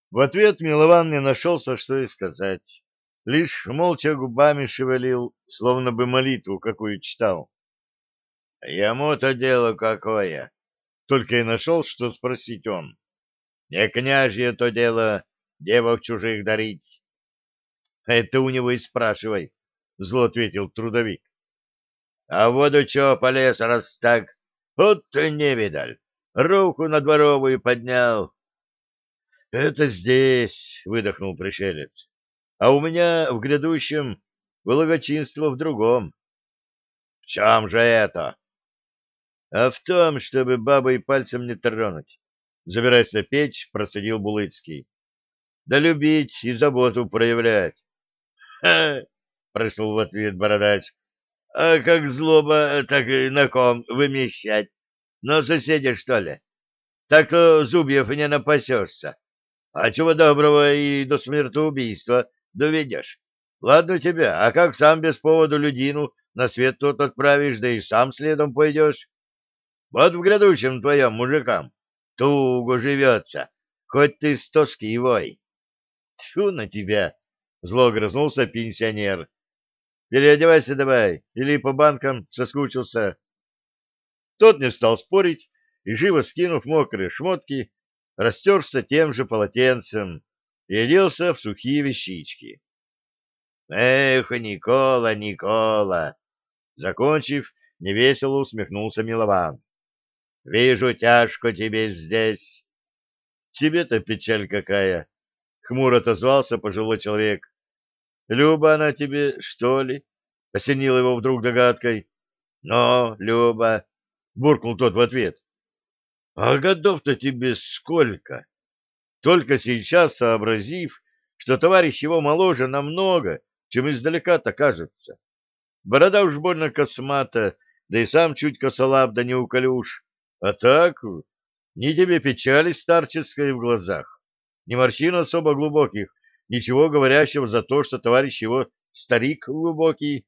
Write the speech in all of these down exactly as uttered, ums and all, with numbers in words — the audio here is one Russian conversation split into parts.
В ответ Милован не нашелся, что и сказать. Лишь молча губами шевелил, словно бы молитву какую читал. — Ему-то дело какое! — только и нашел, что спросить он. — Не княжье то дело девок чужих дарить. — Это у него и спрашивай, — зло ответил трудовик. — А в воду чё полез, раз так? Вот ты невидаль! Руку на дворовую поднял. — Это здесь, — выдохнул пришелец. — А у меня в грядущем благочинство в другом. — В чем же это? — А в том, чтобы бабу и пальцем не тронуть. Забираясь на печь, процедил Булыцкий. — Да любить и заботу проявлять. — Ха! — прыснул в ответ бородач. — А как злоба, так и на ком вымещать? На соседей, что ли? Так-то зубьев не напасешься. А чего доброго и до смертоубийства доведешь. Ладно тебя, а как сам без поводу людину на свет тот отправишь, да и сам следом пойдешь? Вот в грядущем твоем мужикам туго живется, хоть ты с тоски и вой. Тьфу на тебя! — зло грызнулся пенсионер. — Переодевайся давай, или по банкам соскучился. Тот не стал спорить и, живо скинув мокрые шмотки, растерся тем же полотенцем и оделся в сухие вещички. «Эх, Никола, Никола!» Закончив, невесело усмехнулся Милован. «Вижу, тяжко тебе здесь». «Тебе-то печаль какая!» — хмуро отозвался пожилой человек. «Люба она тебе, что ли?» — осенил его вдруг догадкой. «Но, Люба!» — буркнул тот в ответ. «А годов-то тебе сколько?» Только сейчас сообразив, что товарищ его моложе намного, чем издалека-то кажется. Борода уж больно космата, да и сам чуть косолап да неуколюж. А так, ни тебе печали старческой в глазах, ни морщин особо глубоких, ничего говорящего за то, что товарищ его старик глубокий.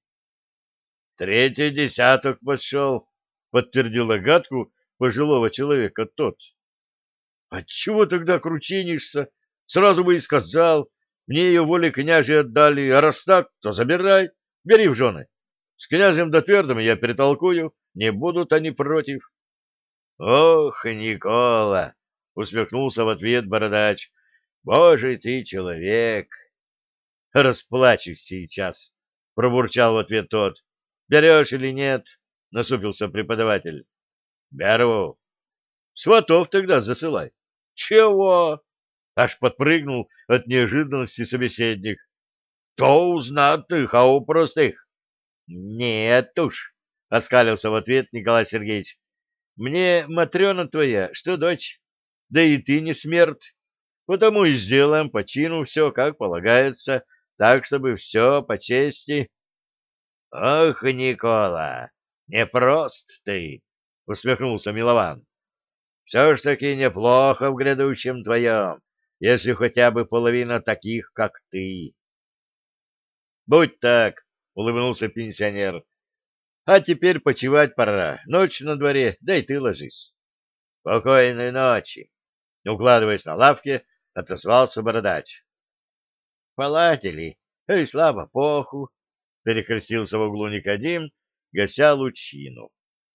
Третий десяток пошел, подтвердил догадку пожилого человека тот. Отчего тогда кручинишься? Сразу бы и сказал. Мне ее воле княжьей отдали, а раз так, то забирай, бери в жены. С князем да твердым я перетолкую, не будут они против. — Ох, Никола! — усмехнулся в ответ бородач. — Божий ты человек! — Расплачусь сейчас, — пробурчал в ответ тот. — Берешь или нет? — насупился преподаватель. — Беру. — Сватов тогда засылай. Чего? Аж подпрыгнул от неожиданности собеседник. То у знатных, а у простых. Нет уж, оскалился в ответ Николай Сергеевич. Мне Матрена твоя, что дочь, да и ты не смерть. Потому и сделаем по чину все, как полагается, так, чтобы все по чести. Ох, Никола, непрост ты, усмехнулся Милован. Все ж таки неплохо в грядущем твоем, если хотя бы половина таких, как ты. — Будь так, — улыбнулся пенсионер. — А теперь почивать пора. Ночь на дворе, да и ты ложись. — Спокойной ночи. Укладываясь на лавке, отозвался бородач. — Поладили. Эй, слава поху! — перекрестился в углу Никодим, гася лучину.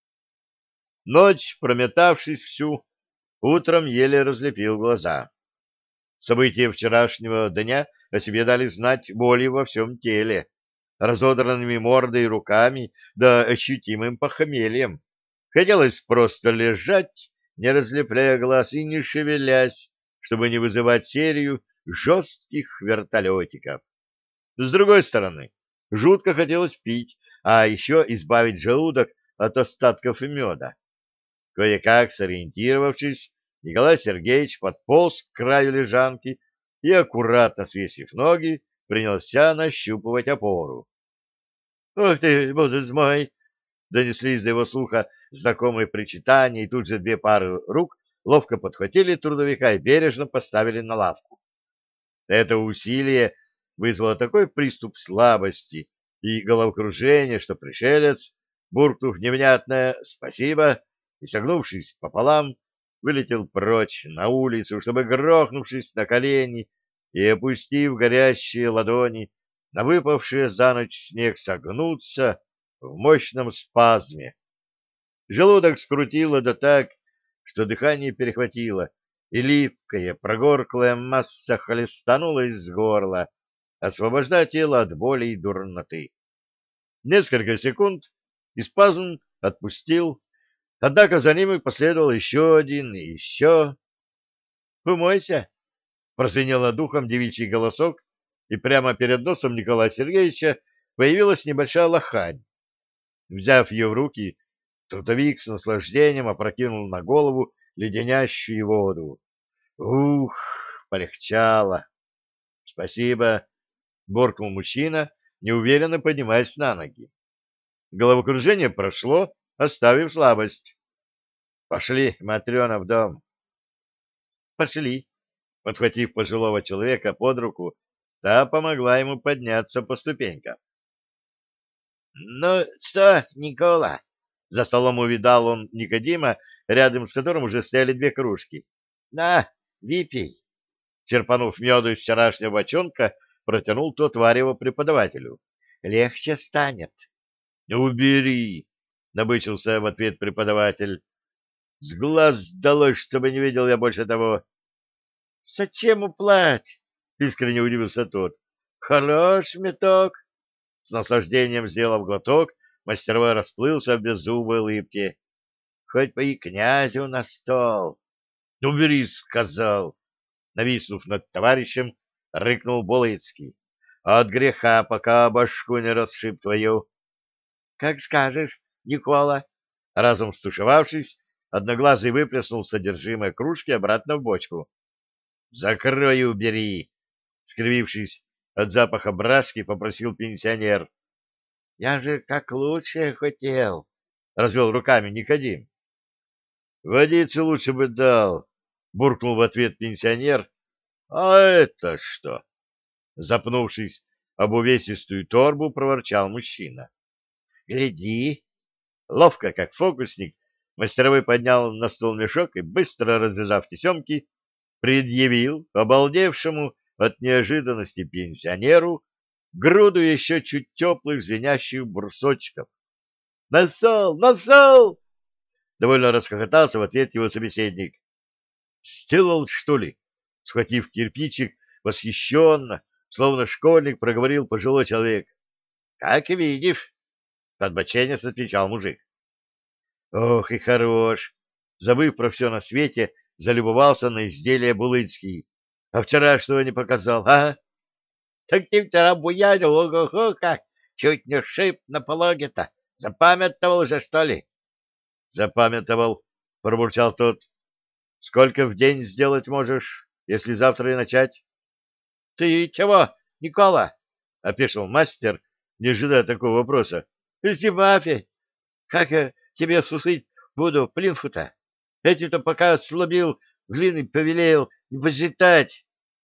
Ночь, прометавшись всю, утром еле разлепил глаза. События вчерашнего дня о себе дали знать болью во всем теле, разодранными мордой и руками, да ощутимым похмельем. Хотелось просто лежать, не разлепляя глаз и не шевелясь, чтобы не вызывать серию жестких вертолетиков. С другой стороны, жутко хотелось пить, а еще избавить желудок от остатков меда. Кое-как сориентировавшись, Николай Сергеевич подполз к краю лежанки и, аккуратно свесив ноги, принялся нащупывать опору. — Ох ты, боже мой! — донеслись до его слуха знакомые причитания, и тут же две пары рук ловко подхватили трудовика и бережно поставили на лавку. Это усилие вызвало такой приступ слабости и головокружения, что пришелец, буркнув невнятное «спасибо», и, согнувшись пополам, вылетел прочь на улицу, чтобы, грохнувшись на колени и опустив горящие ладони на выпавшие за ночь снег, согнуться в мощном спазме. Желудок скрутило да так, что дыхание перехватило, и липкая, прогорклая масса хлестанула из горла, освобождая тело от боли и дурноты. Несколько секунд, и спазм отпустил, однако за ним и последовал еще один и еще. «Умойся!» — прозвенел над ухом девичий голосок, и прямо перед носом Николая Сергеевича появилась небольшая лохань. Взяв ее в руки, трудовик с наслаждением опрокинул на голову леденящую воду. Ух, полегчало. Спасибо, буркнул мужчина, неуверенно поднимаясь на ноги. Головокружение прошло, оставив слабость. Пошли, Матрена, в дом. Пошли. Подхватив пожилого человека под руку, та помогла ему подняться по ступенькам. — Ну что, Никола? За столом увидал он Никодима, рядом с которым уже стояли две кружки. — На, выпей. Черпанув меду из вчерашнего бочонка, протянул тот варево преподавателю. — Легче станет. — Убери! — набычился в ответ преподаватель. — С глаз долой, чтобы не видел я больше того. — Зачем уплать? — искренне удивился тот. — Хорош меток. С наслаждением сделав глоток, мастеровой расплылся в беззубой улыбке. — Хоть бы и князю на стол. — Убери, сказал. Нависнув над товарищем, рыкнул Болыцкий. — От греха пока башку не расшиб твою. — Как скажешь, Никола. Разом стушевавшись, Одноглазый выплеснул содержимое кружки обратно в бочку. — Закрой и убери! — скривившись от запаха брашки, попросил пенсионер. — Я же как лучше хотел, — развел руками Никодим. — Водицы лучше бы дал, — буркнул в ответ пенсионер. — А это что? Запнувшись об увесистую торбу, проворчал мужчина. — Гляди! Ловко, как фокусник, мастеровой поднял на стол мешок и, быстро развязав тесемки, предъявил обалдевшему от неожиданности пенсионеру груду еще чуть теплых звенящих брусочков. «Насол! Насол!» — довольно расхохотался в ответ его собеседник. «Сделал, что ли?» — схватив кирпичик, восхищенно, словно школьник, проговорил пожилой человек. «Как видишь», — подбоченясь отвечал мужик. «Ох и хорош!» — забыв про все на свете, залюбовался на изделие Булыцкий. А вчера что не показал, а? Так ты вчера буянил, ого-го, как! Чуть не шип на пологе-то. Запамятовал уже, что ли? Запамятовал, пробурчал тот. Сколько в день сделать можешь, если завтра и начать? Ты чего, Никола? Опешил мастер, не ожидая такого вопроса. Избавь! Как я тебе сушить буду плинфу-то? Эти-то пока слабил, глины повелел, не посчитать.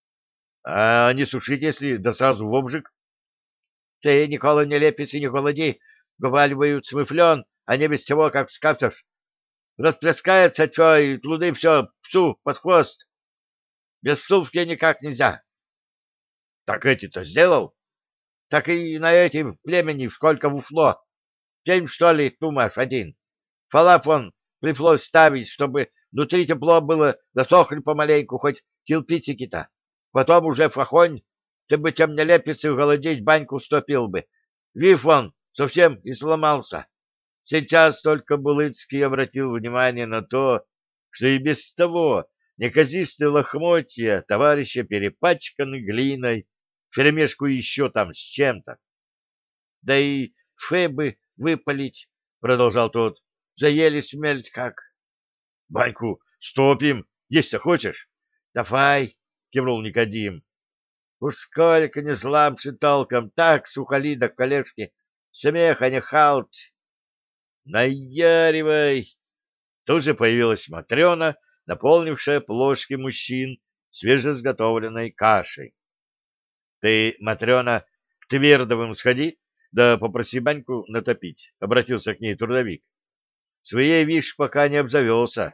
А не сушить, если да сразу в обжиг? Ты, Никола, не лепись и не холоди, говаривают смыфлен, а не без того, как скажешь. Расплескается что, и тлуды все псу под хвост. Без псов я никак нельзя. Так эти-то сделал? Так и на эти племени сколько вуфло. Семь, что ли, думаешь, один? Фалафон пришлось ставить, чтобы внутри тепло было, засохли помаленьку, хоть кирпичики-то. Потом уже в огонь, ты бы тем не лепиться и голодеть баньку стопил бы. Вив он совсем и сломался. Сейчас только Булыцкий обратил внимание на то, что и без того неказистые лохмотья товарища перепачканы глиной, вперемешку еще там с чем-то. — Да и фебы выпалить, — продолжал тот, — заели смерть как. — Баньку стопим, есть-то хочешь? — Давай, — кивнул Никодим. — Уж сколько не слабше толком, так сухали до колешки, смеха не халт. — Наяривай! Тут же появилась Матрена, наполнившая плошки мужчин свежесготовленной кашей. — Ты, Матрена, к Твердовым сходи, да попроси баньку натопить, — обратился к ней трудовик. — Своей, вишь, пока не обзавелся.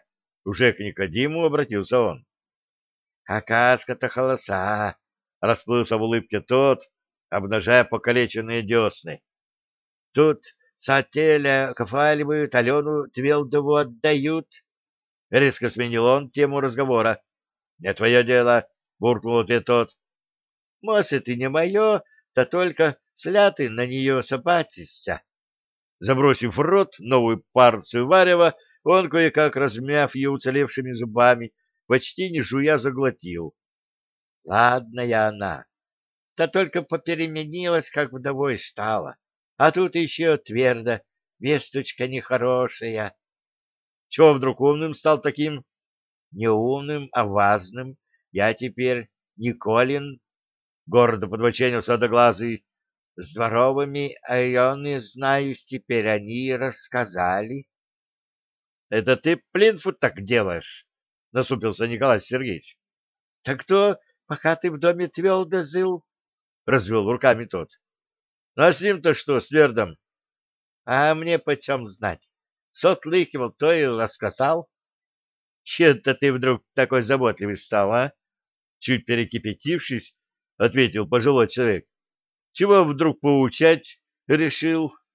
Уже к Никодиму обратился он. А каска-то холоса, расплылся в улыбке тот, обнажая покалеченные десны. Тут сателя кафаливают, Алену Твелдову отдают. Резко сменил он тему разговора. — Не твое дело, — буркнул ответ тот. — Может, и не мое, да только сля ты на нее собачишься. Забросив в рот новую порцию варева, он, кое-как размяв ее уцелевшими зубами, почти не жуя заглотил. — Ладная она, да только попеременилась, как вдовой стала. А тут еще твердо, весточка нехорошая. Чего вдруг умным стал таким? Не умным, а важным. Я теперь Николин, гордо подбоченился одноглазый. Здоровыми айоны знаюсь, теперь они рассказали. — Это ты, Плинфут, так делаешь? — насупился Николай Сергеевич. — Так кто, пока ты в доме Твелда жил? — развел руками тот. — А с ним-то что, с Твердом? — А мне почем знать? Сотлыхивал, то и рассказал. — Че-то ты вдруг такой заботливый стал, а? Чуть перекипятившись, ответил пожилой человек. — Чего вдруг поучать решил?